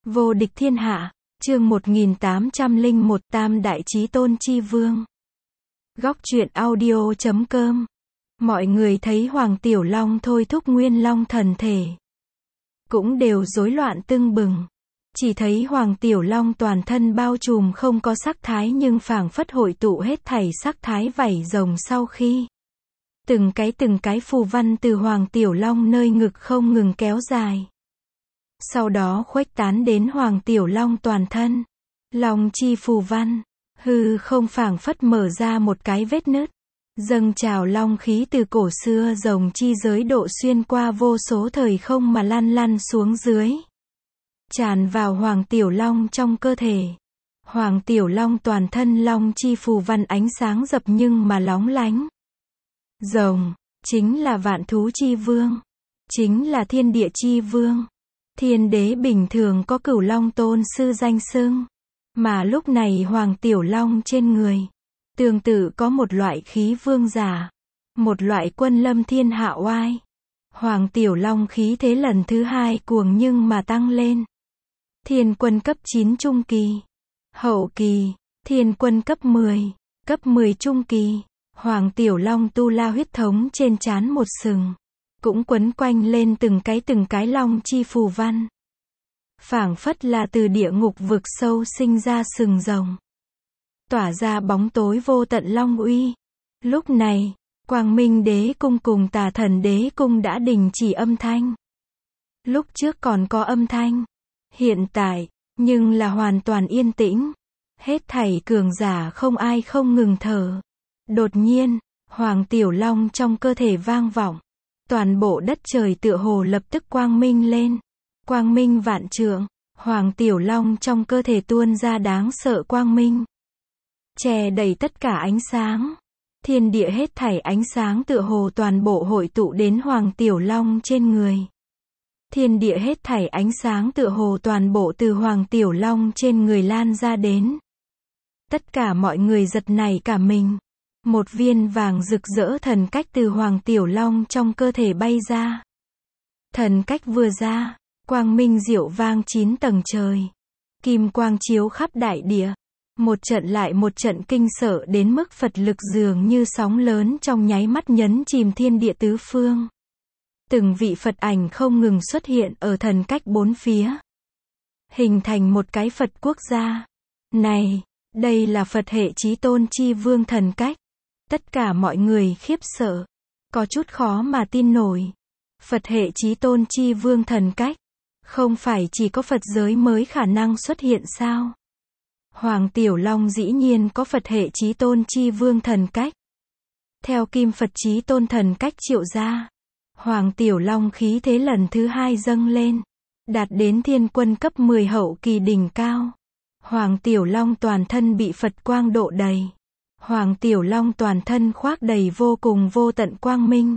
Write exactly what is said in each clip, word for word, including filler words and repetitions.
Vô địch thiên hạ, chương một nghìn tám trăm lẻ một Tam Đại Chí Tôn Chi Vương. Góc truyện audio chấm com. Mọi người thấy Hoàng Tiểu Long thôi thúc Nguyên Long thần thể, cũng đều rối loạn tưng bừng. Chỉ thấy Hoàng Tiểu Long toàn thân bao trùm không có sắc thái nhưng phảng phất hội tụ hết thảy sắc thái vảy rồng sau khi. Từng cái từng cái phù văn từ Hoàng Tiểu Long nơi ngực không ngừng kéo dài. Sau đó khuếch tán đến Hoàng Tiểu Long toàn thân. Long chi phù văn, hư không phảng phất mở ra một cái vết nứt. Dâng trào long khí từ cổ xưa rồng chi giới độ xuyên qua vô số thời không mà lăn lăn xuống dưới. Tràn vào Hoàng Tiểu Long trong cơ thể. Hoàng Tiểu Long toàn thân long chi phù văn ánh sáng rập nhưng mà lóng lánh. Rồng, chính là vạn thú chi vương. Chính là thiên địa chi vương. Thiên đế bình thường có Cửu Long tôn sư danh xưng. Mà lúc này Hoàng Tiểu Long trên người, tương tự có một loại khí vương giả. Một loại quân lâm thiên hạ oai. Hoàng Tiểu Long khí thế lần thứ hai cuồng nhưng mà tăng lên. Thiên quân cấp chín trung kỳ. Hậu kỳ, thiên quân cấp mười. Cấp mười trung kỳ. Hoàng Tiểu Long tu la huyết thống trên trán một sừng. Cũng quấn quanh lên từng cái từng cái long chi phù văn. Phảng phất là từ địa ngục vực sâu sinh ra sừng rồng. Tỏa ra bóng tối vô tận long uy. Lúc này, Quang Minh Đế Cung cùng Tà Thần Đế Cung đã đình chỉ âm thanh. Lúc trước còn có âm thanh. Hiện tại, nhưng là hoàn toàn yên tĩnh. Hết thảy cường giả không ai không ngừng thở. Đột nhiên, Hoàng Tiểu Long trong cơ thể vang vọng. Toàn bộ đất trời tựa hồ lập tức quang minh lên. Quang minh vạn trượng, Hoàng Tiểu Long trong cơ thể tuôn ra đáng sợ quang minh. Che đầy tất cả ánh sáng. Thiên địa hết thảy ánh sáng tựa hồ toàn bộ hội tụ đến Hoàng Tiểu Long trên người. Thiên địa hết thảy ánh sáng tựa hồ toàn bộ từ Hoàng Tiểu Long trên người lan ra đến. Tất cả mọi người giật nảy cả mình. Một viên vàng rực rỡ thần cách từ Hoàng Tiểu Long trong cơ thể bay ra. Thần cách vừa ra, quang minh diệu vang chín tầng trời. Kim quang chiếu khắp đại địa. Một trận lại một trận kinh sợ đến mức Phật lực dường như sóng lớn trong nháy mắt nhấn chìm thiên địa tứ phương. Từng vị Phật ảnh không ngừng xuất hiện ở thần cách bốn phía. Hình thành một cái Phật quốc gia. Này, đây là Phật hệ Chí Tôn Chi Vương thần cách. Tất cả mọi người khiếp sợ. Có chút khó mà tin nổi. Phật hệ Chí Tôn Chi Vương thần cách. Không phải chỉ có Phật giới mới khả năng xuất hiện sao? Hoàng Tiểu Long dĩ nhiên có Phật hệ Chí Tôn Chi Vương thần cách. Theo Kim Phật Chí Tôn thần cách triệu ra. Hoàng Tiểu Long khí thế lần thứ hai dâng lên. Đạt đến thiên quân cấp mười hậu kỳ đỉnh cao. Hoàng Tiểu Long toàn thân bị Phật quang độ đầy. Hoàng Tiểu Long toàn thân khoác đầy vô cùng vô tận quang minh.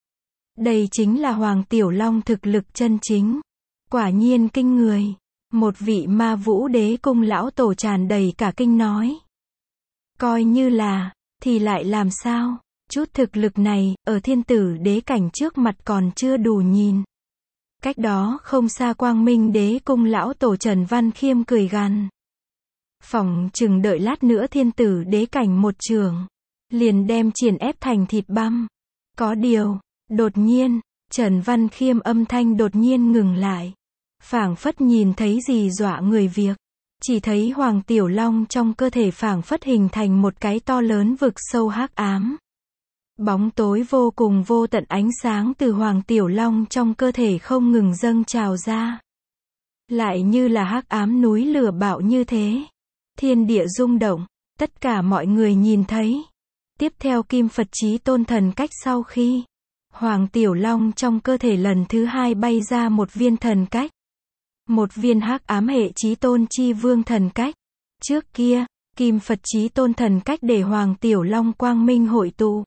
Đây chính là Hoàng Tiểu Long thực lực chân chính. Quả nhiên kinh người. Một vị Ma Vũ Đế Cung lão tổ tràn đầy cả kinh nói. Coi như là, thì lại làm sao? Chút thực lực này, ở thiên tử đế cảnh trước mặt còn chưa đủ nhìn. Cách đó không xa Quang Minh Đế Cung lão tổ Trần Văn Khiêm cười gằn. Phỏng chừng đợi lát nữa thiên tử đế cảnh một trường, liền đem triển ép thành thịt băm. Có điều, đột nhiên, Trần Văn Khiêm âm thanh đột nhiên ngừng lại. Phảng phất nhìn thấy gì dọa người việc. Chỉ thấy Hoàng Tiểu Long trong cơ thể phảng phất hình thành một cái to lớn vực sâu hắc ám. Bóng tối vô cùng vô tận ánh sáng từ Hoàng Tiểu Long trong cơ thể không ngừng dâng trào ra. Lại như là hắc ám núi lửa bạo như thế. Thiên địa rung động, tất cả mọi người nhìn thấy. Tiếp theo Kim Phật Chí Tôn thần cách sau khi Hoàng Tiểu Long trong cơ thể lần thứ hai bay ra một viên thần cách. Một viên hắc ám hệ Chí Tôn Chi Vương thần cách. Trước kia, Kim Phật Chí Tôn thần cách để Hoàng Tiểu Long quang minh hội tụ.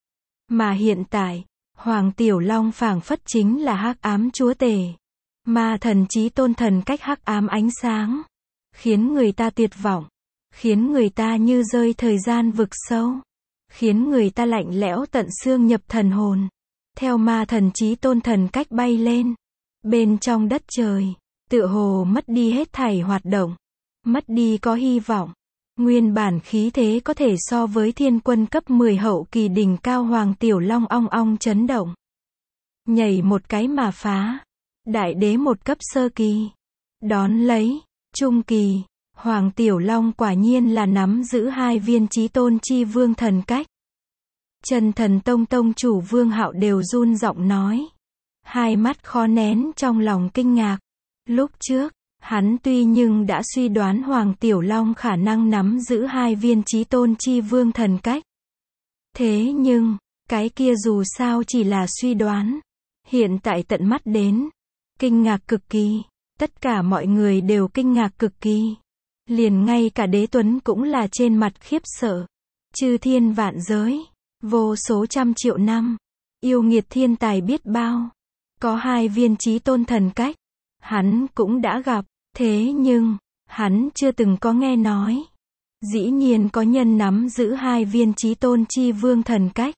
Mà hiện tại, Hoàng Tiểu Long phảng phất chính là hắc ám chúa tể. Ma thần Chí Tôn thần cách hắc ám ánh sáng. Khiến người ta tuyệt vọng. Khiến người ta như rơi thời gian vực sâu. Khiến người ta lạnh lẽo tận xương nhập thần hồn. Theo ma thần Chí Tôn thần cách bay lên. Bên trong đất trời, tựa hồ mất đi hết thảy hoạt động, mất đi có hy vọng. Nguyên bản khí thế có thể so với thiên quân cấp mười hậu kỳ đỉnh cao Hoàng Tiểu Long ong ong chấn động. Nhảy một cái mà phá. Đại đế một cấp sơ kỳ. Đón lấy, trung kỳ, Hoàng Tiểu Long quả nhiên là nắm giữ hai viên chí tôn chi vương thần cách. Chân Thần Tông tông chủ Vương Hạo đều run giọng nói. Hai mắt khó nén trong lòng kinh ngạc. Lúc trước, hắn tuy nhưng đã suy đoán Hoàng Tiểu Long khả năng nắm giữ hai viên chí tôn chi vương thần cách. Thế nhưng, cái kia dù sao chỉ là suy đoán. Hiện tại tận mắt đến. Kinh ngạc cực kỳ. Tất cả mọi người đều kinh ngạc cực kỳ. Liền ngay cả Đế Tuấn cũng là trên mặt khiếp sợ. Chư thiên vạn giới. Vô số trăm triệu năm. Yêu nghiệt thiên tài biết bao. Có hai viên chí tôn thần cách. Hắn cũng đã gặp. Thế nhưng, hắn chưa từng có nghe nói. Dĩ nhiên có nhân nắm giữ hai viên chí tôn chi vương thần cách.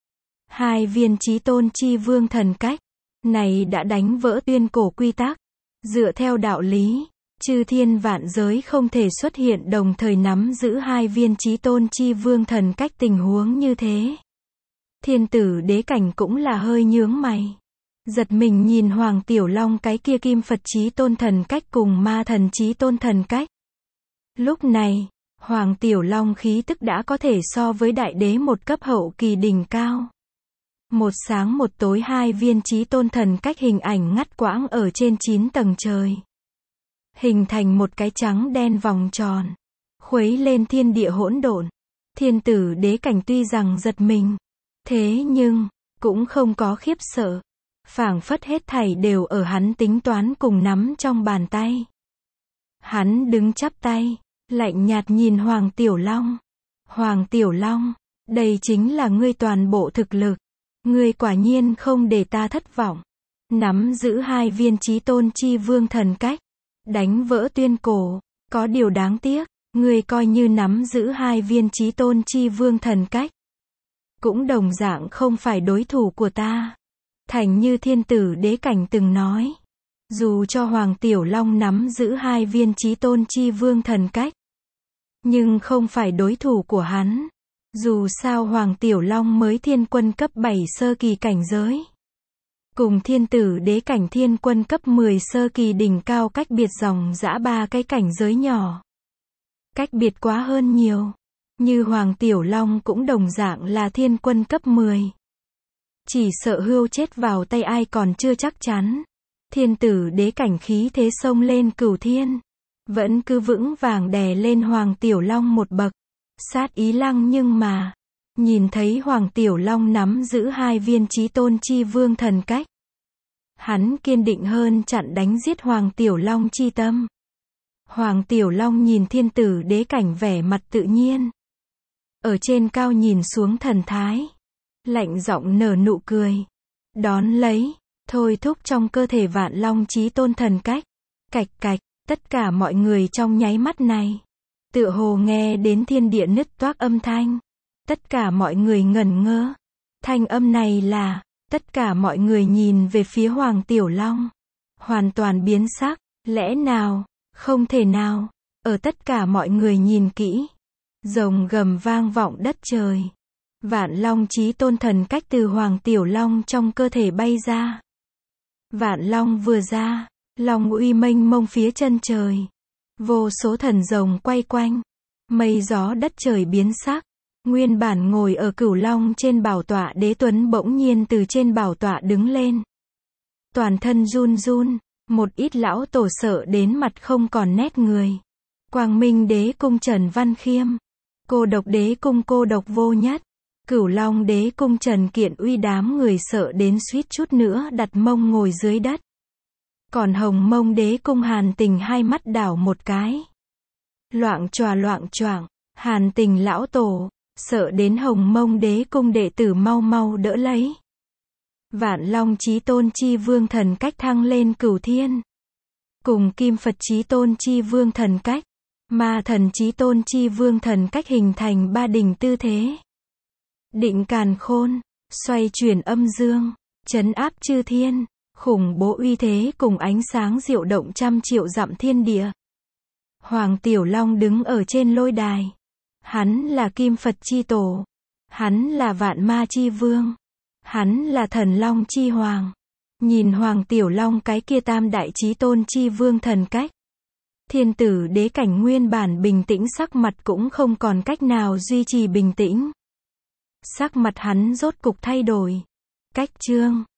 Hai viên chí tôn chi vương thần cách. Này đã đánh vỡ tuyên cổ quy tắc. Dựa theo đạo lý, chư thiên vạn giới không thể xuất hiện đồng thời nắm giữ hai viên chí tôn chi vương thần cách tình huống như thế. Thiên tử đế cảnh cũng là hơi nhướng mày. Giật mình nhìn Hoàng Tiểu Long cái kia kim Phật chí tôn thần cách cùng ma thần chí tôn thần cách. Lúc này, Hoàng Tiểu Long khí tức đã có thể so với đại đế một cấp hậu kỳ đỉnh cao. Một sáng một tối hai viên chí tôn thần cách hình ảnh ngắt quãng ở trên chín tầng trời. Hình thành một cái trắng đen vòng tròn. Khuấy lên thiên địa hỗn độn. Thiên tử đế cảnh tuy rằng giật mình. Thế nhưng, cũng không có khiếp sợ. Phảng phất hết thảy đều ở hắn tính toán cùng nắm trong bàn tay. Hắn đứng chắp tay, lạnh nhạt nhìn Hoàng Tiểu Long. Hoàng Tiểu Long, đây chính là ngươi toàn bộ thực lực. Ngươi quả nhiên không để ta thất vọng. Nắm giữ hai viên chí tôn chi vương thần cách. Đánh vỡ tuyên cổ. Có điều đáng tiếc, ngươi coi như nắm giữ hai viên chí tôn chi vương thần cách. Cũng đồng dạng không phải đối thủ của ta. Thành như thiên tử đế cảnh từng nói. Dù cho Hoàng Tiểu Long nắm giữ hai viên chí tôn chi vương thần cách. Nhưng không phải đối thủ của hắn. Dù sao Hoàng Tiểu Long mới thiên quân cấp bảy sơ kỳ cảnh giới. Cùng thiên tử đế cảnh thiên quân cấp mười sơ kỳ đỉnh cao cách biệt dòng dã ba cái cảnh giới nhỏ. Cách biệt quá hơn nhiều. Như Hoàng Tiểu Long cũng đồng dạng là thiên quân cấp mười. Chỉ sợ hươu chết vào tay ai còn chưa chắc chắn. Thiên tử đế cảnh khí thế xông lên cửu thiên. Vẫn cứ vững vàng đè lên Hoàng Tiểu Long một bậc. Sát ý lăng nhưng mà. Nhìn thấy Hoàng Tiểu Long nắm giữ hai viên chí tôn chi vương thần cách. Hắn kiên định hơn chặn đánh giết Hoàng Tiểu Long chi tâm. Hoàng Tiểu Long nhìn thiên tử đế cảnh vẻ mặt tự nhiên. Ở trên cao nhìn xuống thần thái. Lạnh giọng nở nụ cười. Đón lấy, thôi thúc trong cơ thể vạn long chí tôn thần cách. Cạch cạch, tất cả mọi người trong nháy mắt này. Tựa hồ nghe đến thiên địa nứt toác âm thanh. Tất cả mọi người ngẩn ngơ. Thanh âm này là, tất cả mọi người nhìn về phía Hoàng Tiểu Long. Hoàn toàn biến sắc, lẽ nào, không thể nào, ở tất cả mọi người nhìn kỹ. Rồng gầm vang vọng đất trời. Vạn long chí tôn thần cách từ Hoàng Tiểu Long trong cơ thể bay ra. Vạn long vừa ra, long uy mênh mông phía chân trời. Vô số thần rồng quay quanh. Mây gió đất trời biến sắc. Nguyên bản ngồi ở cửu long trên bảo tọa Đế Tuấn bỗng nhiên từ trên bảo tọa đứng lên. Toàn thân run run, một ít lão tổ sợ đến mặt không còn nét người. Quang Minh Đế cung Trần Văn Khiêm. Cô Độc Đế cung Cô Độc Vô Nhất. Cửu Long Đế cung Trần Kiện Uy đám người sợ đến suýt chút nữa đặt mông ngồi dưới đất. Còn Hồng Mông Đế cung Hàn Tình hai mắt đảo một cái. Loạng choạng loạng choạng, Hàn Tình lão tổ, sợ đến Hồng Mông Đế cung đệ tử mau mau đỡ lấy. Vạn Long chí tôn chi vương thần cách thăng lên cửu thiên. Cùng Kim Phật chí tôn chi vương thần cách, Ma thần chí tôn chi vương thần cách hình thành ba đỉnh tư thế. Định càn khôn, xoay chuyển âm dương, trấn áp chư thiên, Khủng bố uy thế cùng ánh sáng diệu động trăm triệu dặm thiên địa. Hoàng Tiểu Long đứng ở trên lôi đài. Hắn là Kim Phật chi tổ. Hắn là Vạn Ma chi vương. Hắn là Thần Long chi hoàng. Nhìn Hoàng Tiểu Long cái kia tam đại chí tôn chi vương thần cách. Thiên tử đế cảnh nguyên bản bình tĩnh sắc mặt cũng không còn cách nào duy trì bình tĩnh. Sắc mặt hắn rốt cục thay đổi. Cách chương